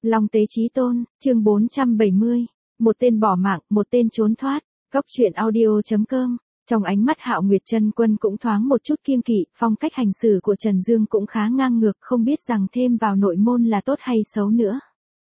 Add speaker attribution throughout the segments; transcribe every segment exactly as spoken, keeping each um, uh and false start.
Speaker 1: Long Tế Chí Tôn, chương bốn trăm bảy mươi. Một tên bỏ mạng, một tên trốn thoát. Góc truyện audio chấm com. Trong ánh mắt Hạo Nguyệt Chân Quân cũng thoáng một chút kiêng kỵ, phong cách hành xử của Trần Dương cũng khá ngang ngược, không biết rằng thêm vào nội môn là tốt hay xấu nữa.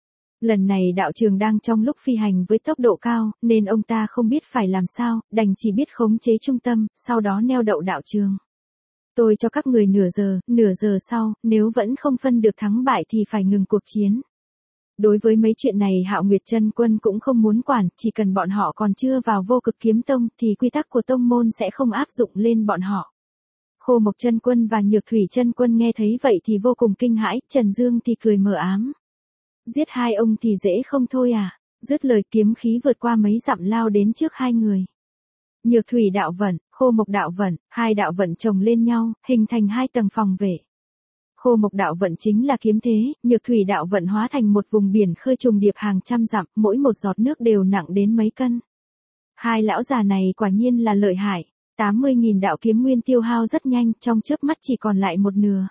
Speaker 1: Lần này đạo trường đang trong lúc phi hành với tốc độ cao, nên ông ta không biết phải làm sao, đành chỉ biết khống chế trung tâm, sau đó neo đậu đạo trường. Tôi cho các người nửa giờ, nửa giờ sau, nếu vẫn không phân được thắng bại thì phải ngừng cuộc chiến. Đối với mấy chuyện này Hạo Nguyệt Chân Quân cũng không muốn quản, chỉ cần bọn họ còn chưa vào Vô Cực Kiếm Tông thì quy tắc của tông môn sẽ không áp dụng lên bọn họ. Khô Mộc Chân Quân và Nhược Thủy Chân Quân nghe thấy vậy thì vô cùng kinh hãi, Trần Dương thì cười mờ ám. Giết hai ông thì dễ không thôi à? Dứt lời kiếm khí vượt qua mấy dặm lao đến trước hai người. Nhược Thủy đạo vận, Khô Mộc đạo vận, hai đạo vận chồng lên nhau, hình thành hai tầng phòng vệ. Khô Mộc đạo vận chính là kiếm thế, Nhược Thủy đạo vận hóa thành một vùng biển khơi trùng điệp hàng trăm dặm, mỗi một giọt nước đều nặng đến mấy cân. Hai lão già này quả nhiên là lợi hại, tám mươi nghìn đạo kiếm nguyên tiêu hao rất nhanh, trong chớp mắt chỉ còn lại một nửa.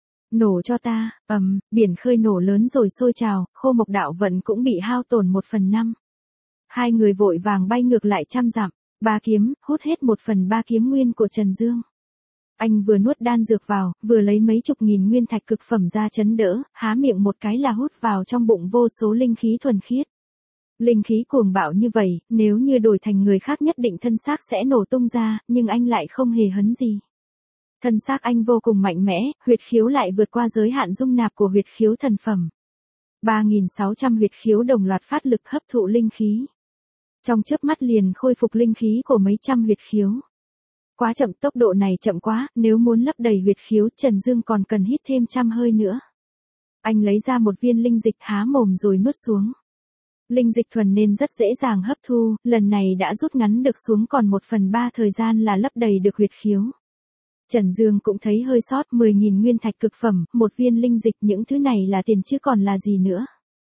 Speaker 1: Nổ cho ta, ầm, um, biển khơi nổ lớn rồi sôi trào, Khô Mộc đạo vận cũng bị hao tổn một phần năm. Hai người vội vàng bay ngược lại trăm dặm, ba kiếm, hút hết một phần ba kiếm nguyên của Trần Dương. Anh vừa nuốt đan dược vào, vừa lấy mấy chục nghìn nguyên thạch cực phẩm ra chấn đỡ, há miệng một cái là hút vào trong bụng vô số linh khí thuần khiết. Linh khí cuồng bạo như vậy, nếu như đổi thành người khác nhất định thân xác sẽ nổ tung ra, nhưng anh lại không hề hấn gì. Thân xác anh vô cùng mạnh mẽ, huyệt khiếu lại vượt qua giới hạn dung nạp của huyệt khiếu thần phẩm. ba nghìn sáu trăm huyệt khiếu đồng loạt phát lực hấp thụ linh khí. Trong chớp mắt liền khôi phục linh khí của mấy trăm huyệt khiếu. Quá chậm, tốc độ này chậm quá, nếu muốn lấp đầy huyệt khiếu Trần Dương còn cần hít thêm trăm hơi nữa. Anh lấy ra một viên linh dịch há mồm rồi nuốt xuống. Linh dịch thuần nên rất dễ dàng hấp thu, lần này đã rút ngắn được xuống còn một phần ba thời gian là lấp đầy được huyệt khiếu. Trần Dương cũng thấy hơi sót, mười nghìn nguyên thạch cực phẩm, một viên linh dịch, những thứ này là tiền chứ còn là gì nữa.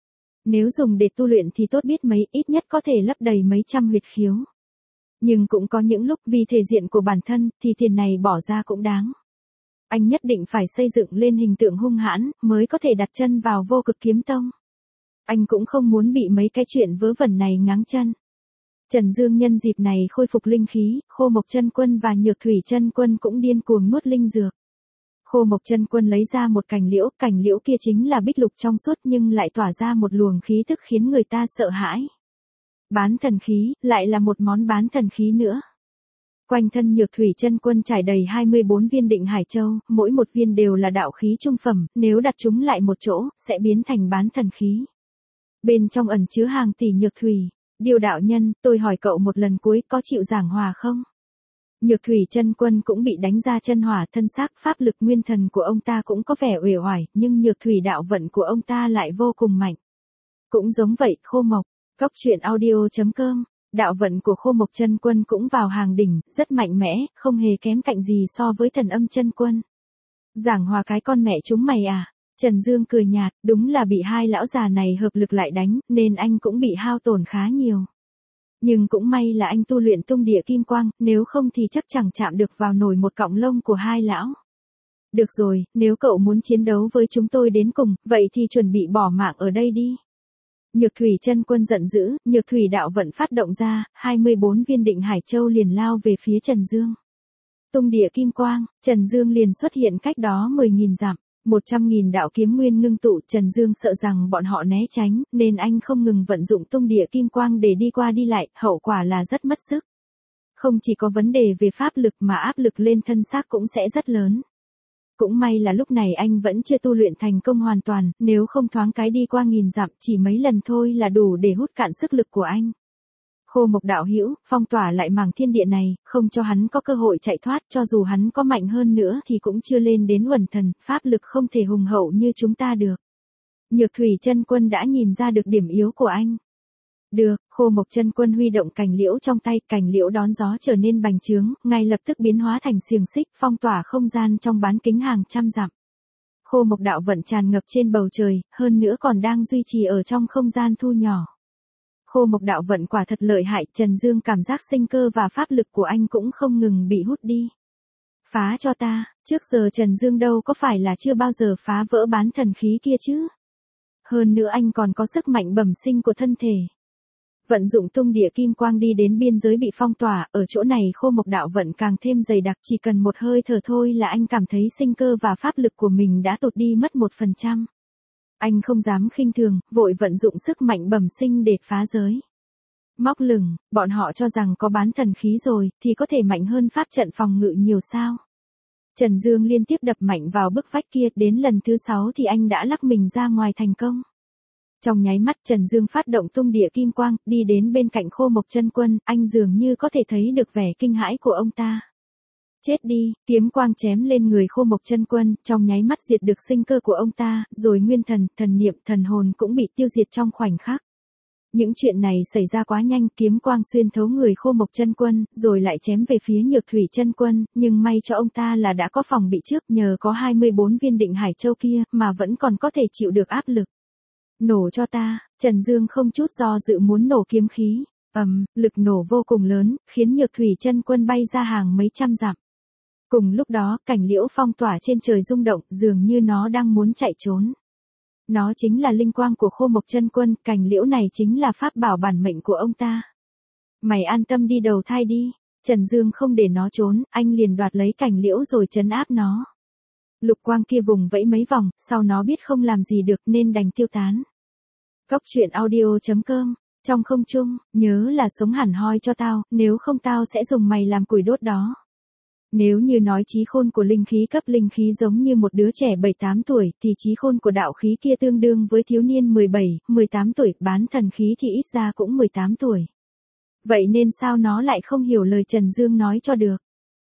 Speaker 1: Nếu dùng để tu luyện thì tốt biết mấy, ít nhất có thể lấp đầy mấy trăm huyệt khiếu. Nhưng cũng có những lúc vì thể diện của bản thân thì tiền này bỏ ra cũng đáng. Anh nhất định phải xây dựng lên hình tượng hung hãn mới có thể đặt chân vào Vô Cực Kiếm Tông. Anh cũng không muốn bị mấy cái chuyện vớ vẩn này ngáng chân. Trần Dương nhân dịp này khôi phục linh khí, Khô Mộc Chân Quân và Nhược Thủy Chân Quân cũng điên cuồng nuốt linh dược. Khô Mộc Chân Quân lấy ra một cành liễu, cành liễu kia chính là bích lục trong suốt nhưng lại tỏa ra một luồng khí tức khiến người ta sợ hãi. Bán thần khí, lại là một món bán thần khí nữa. Quanh thân Nhược Thủy Chân Quân trải đầy hai mươi bốn viên Định Hải Châu, mỗi một viên đều là đạo khí trung phẩm, nếu đặt chúng lại một chỗ, sẽ biến thành bán thần khí. Bên trong ẩn chứa hàng tỷ nhược thủy. Điều đạo nhân, tôi hỏi cậu một lần cuối, có chịu giảng hòa không? Nhược Thủy Chân Quân cũng bị đánh ra chân hỏa, thân xác, pháp lực nguyên thần của ông ta cũng có vẻ uể oải, nhưng Nhược Thủy đạo vận của ông ta lại vô cùng mạnh. Cũng giống vậy, Khô Mộc. Góc truyện audio chấm com. Đạo vận của Khô Mộc Chân Quân cũng vào hàng đỉnh, rất mạnh mẽ, không hề kém cạnh gì so với Thần Âm Chân Quân. Giảng hòa cái con mẹ chúng mày à? Trần Dương cười nhạt, đúng là bị hai lão già này hợp lực lại đánh, nên anh cũng bị hao tổn khá nhiều. Nhưng cũng may là anh tu luyện tung địa kim quang, nếu không thì chắc chẳng chạm được vào nổi một cọng lông của hai lão. Được rồi, nếu cậu muốn chiến đấu với chúng tôi đến cùng, vậy thì chuẩn bị bỏ mạng ở đây đi. Nhược Thủy Chân Quân giận dữ, Nhược Thủy đạo vận phát động ra, hai mươi bốn viên Định Hải Châu liền lao về phía Trần Dương. Tung địa kim quang, Trần Dương liền xuất hiện cách đó mười nghìn dặm. một trăm nghìn đạo kiếm nguyên ngưng tụ, Trần Dương sợ rằng bọn họ né tránh, nên anh không ngừng vận dụng tung địa kim quang để đi qua đi lại, hậu quả là rất mất sức. Không chỉ có vấn đề về pháp lực mà áp lực lên thân xác cũng sẽ rất lớn. Cũng may là lúc này anh vẫn chưa tu luyện thành công hoàn toàn, nếu không thoáng cái đi qua nghìn dặm chỉ mấy lần thôi là đủ để hút cạn sức lực của anh. Khô Mộc đạo hữu, phong tỏa lại mảng thiên địa này, không cho hắn có cơ hội chạy thoát, cho dù hắn có mạnh hơn nữa thì cũng chưa lên đến uẩn thần, pháp lực không thể hùng hậu như chúng ta được. Nhược Thủy Chân Quân đã nhìn ra được điểm yếu của anh. Được, Khô Mộc Chân Quân huy động cành liễu trong tay, cành liễu đón gió trở nên bành trướng, ngay lập tức biến hóa thành xiềng xích, phong tỏa không gian trong bán kính hàng trăm dặm. Khô Mộc đạo vận tràn ngập trên bầu trời, hơn nữa còn đang duy trì ở trong không gian thu nhỏ. Khô Mộc đạo vận quả thật lợi hại, Trần Dương cảm giác sinh cơ và pháp lực của anh cũng không ngừng bị hút đi. Phá cho ta, trước giờ Trần Dương đâu có phải là chưa bao giờ phá vỡ bán thần khí kia chứ. Hơn nữa anh còn có sức mạnh bẩm sinh của thân thể. Vận dụng tung địa kim quang đi đến biên giới bị phong tỏa, ở chỗ này khô mộc đạo vận càng thêm dày đặc, chỉ cần một hơi thở thôi là anh cảm thấy sinh cơ và pháp lực của mình đã tụt đi mất một phần trăm. Anh không dám khinh thường, vội vận dụng sức mạnh bẩm sinh để phá giới. Móc lửng, bọn họ cho rằng có bán thần khí rồi, thì có thể mạnh hơn pháp trận phòng ngự nhiều sao. Trần Dương liên tiếp đập mạnh vào bức vách kia, đến lần thứ sáu thì anh đã lắc mình ra ngoài thành công. Trong nháy mắt Trần Dương phát động tung địa kim quang, đi đến bên cạnh Khô Mộc Chân Quân, anh dường như có thể thấy được vẻ kinh hãi của ông ta. Chết đi, kiếm quang chém lên người Khô Mộc Chân Quân, trong nháy mắt diệt được sinh cơ của ông ta, rồi nguyên thần, thần niệm, thần hồn cũng bị tiêu diệt trong khoảnh khắc. Những chuyện này xảy ra quá nhanh, kiếm quang xuyên thấu người Khô Mộc Chân Quân, rồi lại chém về phía Nhược Thủy Chân Quân, nhưng may cho ông ta là đã có phòng bị trước, nhờ có hai mươi bốn viên Định Hải Châu kia, mà vẫn còn có thể chịu được áp lực. Nổ cho ta, Trần Dương không chút do dự muốn nổ kiếm khí, ầm, lực nổ vô cùng lớn, khiến Nhược Thủy Chân Quân bay ra hàng mấy trăm dặm. Cùng lúc đó, cảnh liễu phong tỏa trên trời rung động, dường như nó đang muốn chạy trốn. Nó chính là linh quang của Khô Mộc Chân Quân, cành liễu này chính là pháp bảo bản mệnh của ông ta. Mày an tâm đi đầu thai đi. Trần Dương không để nó trốn, anh liền đoạt lấy cành liễu rồi trấn áp nó. Lục quang kia vùng vẫy mấy vòng, sau nó biết không làm gì được nên đành tiêu tán. Cốc truyện audio chấm com, trong không trung, nhớ là sống hẳn hoi cho tao, nếu không tao sẽ dùng mày làm củi đốt đó. Nếu như nói trí khôn của linh khí cấp linh khí giống như một đứa trẻ bảy tám tuổi, thì trí khôn của đạo khí kia tương đương với thiếu niên mười bảy, mười tám tuổi, bán thần khí thì ít ra cũng mười tám tuổi. Vậy nên sao nó lại không hiểu lời Trần Dương nói cho được?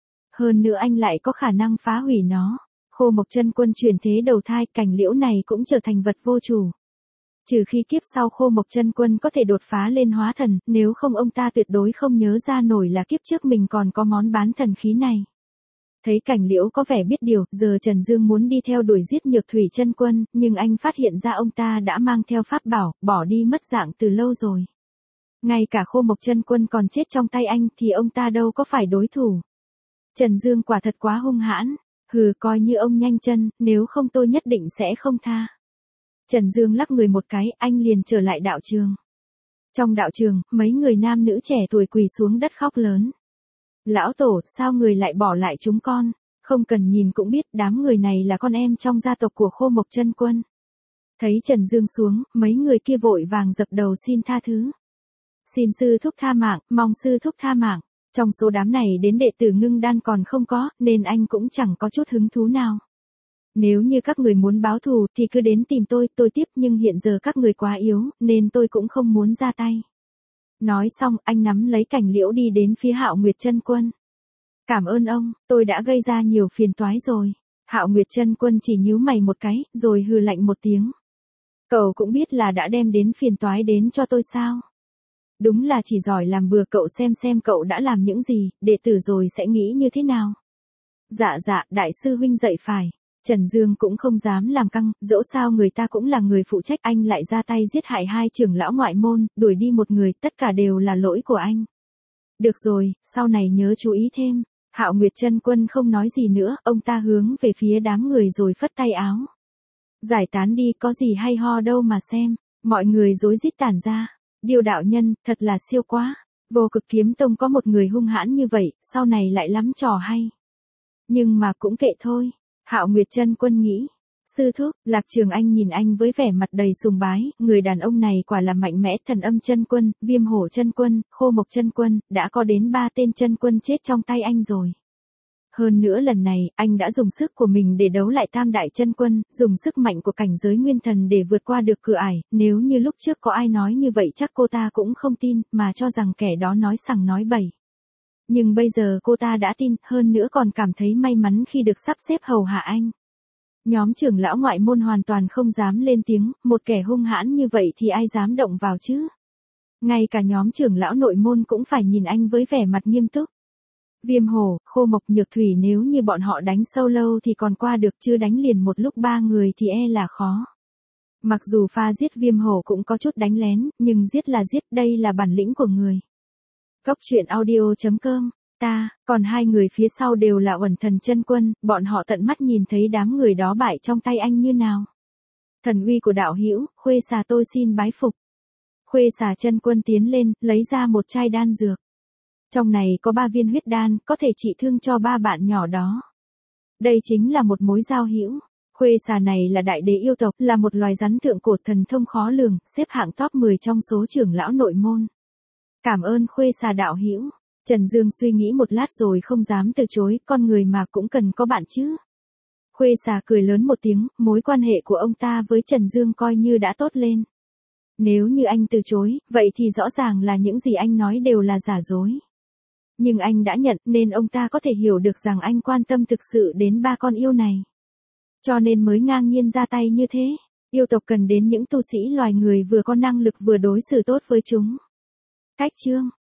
Speaker 1: Hơn nữa anh lại có khả năng phá hủy nó. Khô Mộc Chân Quân chuyển thế đầu thai, cành liễu này cũng trở thành vật vô chủ. Trừ khi kiếp sau Khô Mộc Chân Quân có thể đột phá lên hóa thần, nếu không ông ta tuyệt đối không nhớ ra nổi là kiếp trước mình còn có món bán thần khí này. Thấy cảnh liễu có vẻ biết điều, giờ Trần Dương muốn đi theo đuổi giết Nhược Thủy Chân Quân, nhưng anh phát hiện ra ông ta đã mang theo pháp bảo, bỏ đi mất dạng từ lâu rồi. Ngay cả Khô Mộc Chân Quân còn chết trong tay anh thì ông ta đâu có phải đối thủ. Trần Dương quả thật quá hung hãn, hừ coi như ông nhanh chân, nếu không tôi nhất định sẽ không tha. Trần Dương lắc người một cái, anh liền trở lại đạo trường. Trong đạo trường, mấy người nam nữ trẻ tuổi quỳ xuống đất khóc lớn. Lão tổ, sao người lại bỏ lại chúng con? Không cần nhìn cũng biết, đám người này là con em trong gia tộc của Khô Mộc Chân Quân. Thấy Trần Dương xuống, mấy người kia vội vàng dập đầu xin tha thứ. Xin sư thúc tha mạng, mong sư thúc tha mạng. Trong số đám này đến đệ tử Ngưng Đan còn không có, nên anh cũng chẳng có chút hứng thú nào. Nếu như các người muốn báo thù thì cứ đến tìm tôi, tôi tiếp, nhưng hiện giờ các người quá yếu, nên tôi cũng không muốn ra tay. Nói xong, anh nắm lấy cành liễu đi đến phía Hạo Nguyệt Chân Quân. Cảm ơn ông, tôi đã gây ra nhiều phiền toái rồi. Hạo Nguyệt Chân Quân chỉ nhíu mày một cái, rồi hừ lạnh một tiếng. Cậu cũng biết là đã đem đến phiền toái đến cho tôi sao? Đúng là chỉ giỏi làm bừa, cậu xem xem cậu đã làm những gì, đệ tử rồi sẽ nghĩ như thế nào? Dạ dạ, đại sư huynh dạy phải. Trần Dương cũng không dám làm căng, dẫu sao người ta cũng là người phụ trách, anh lại ra tay giết hại hai trưởng lão ngoại môn, đuổi đi một người, tất cả đều là lỗi của anh. Được rồi, sau này nhớ chú ý thêm. Hạo Nguyệt Chân Quân không nói gì nữa, ông ta hướng về phía đám người rồi phất tay áo. Giải tán đi, có gì hay ho đâu mà xem. Mọi người rối rít tản ra. Điêu đạo nhân, thật là siêu quá. Vô Cực Kiếm Tông có một người hung hãn như vậy, sau này lại lắm trò hay. Nhưng mà cũng kệ thôi. Hạo Nguyệt Chân Quân nghĩ. Sư thúc, Lạc Trường Anh nhìn anh với vẻ mặt đầy sùng bái, người đàn ông này quả là mạnh mẽ. Thần Âm Chân Quân, Viêm Hổ Chân Quân, Khô Mộc Chân Quân, đã có đến ba tên chân quân chết trong tay anh rồi. Hơn nữa lần này, anh đã dùng sức của mình để đấu lại Tam Đại Chân Quân, dùng sức mạnh của cảnh giới nguyên thần để vượt qua được cửa ải. Nếu như lúc trước có ai nói như vậy chắc cô ta cũng không tin, mà cho rằng kẻ đó nói sằng nói bậy. Nhưng bây giờ cô ta đã tin, hơn nữa còn cảm thấy may mắn khi được sắp xếp hầu hạ anh. Nhóm trưởng lão ngoại môn hoàn toàn không dám lên tiếng, một kẻ hung hãn như vậy thì ai dám động vào chứ? Ngay cả nhóm trưởng lão nội môn cũng phải nhìn anh với vẻ mặt nghiêm túc. Viêm Hổ, Khô Mộc, Nhược Thủy, nếu như bọn họ đánh sâu lâu thì còn qua được, chứ đánh liền một lúc ba người thì e là khó. Mặc dù pha giết Viêm Hổ cũng có chút đánh lén, nhưng giết là giết, đây là bản lĩnh của người. Cốc truyện audio chấm com, ta, còn hai người phía sau đều là Uẩn Thần Chân Quân, bọn họ tận mắt nhìn thấy đám người đó bại trong tay anh như nào. Thần uy của đạo hữu, Khuê xà tôi xin bái phục. Khuê xà chân quân tiến lên, lấy ra một chai đan dược. Trong này có ba viên huyết đan, có thể trị thương cho ba bạn nhỏ đó. Đây chính là một mối giao hữu. Khuê xà này là đại đế yêu tộc, là một loài rắn thượng cổ thần thông khó lường, xếp hạng top mười trong số trưởng lão nội môn. Cảm ơn Khuê xà đạo hữu. Trần Dương suy nghĩ một lát rồi không dám từ chối, con người mà cũng cần có bạn chứ. Khuê xà cười lớn một tiếng, mối quan hệ của ông ta với Trần Dương coi như đã tốt lên. Nếu như anh từ chối, vậy thì rõ ràng là những gì anh nói đều là giả dối. Nhưng anh đã nhận nên ông ta có thể hiểu được rằng anh quan tâm thực sự đến ba con yêu này. Cho nên mới ngang nhiên ra tay như thế. Yêu tộc cần đến những tu sĩ loài người vừa có năng lực vừa đối xử tốt với chúng. Cách chương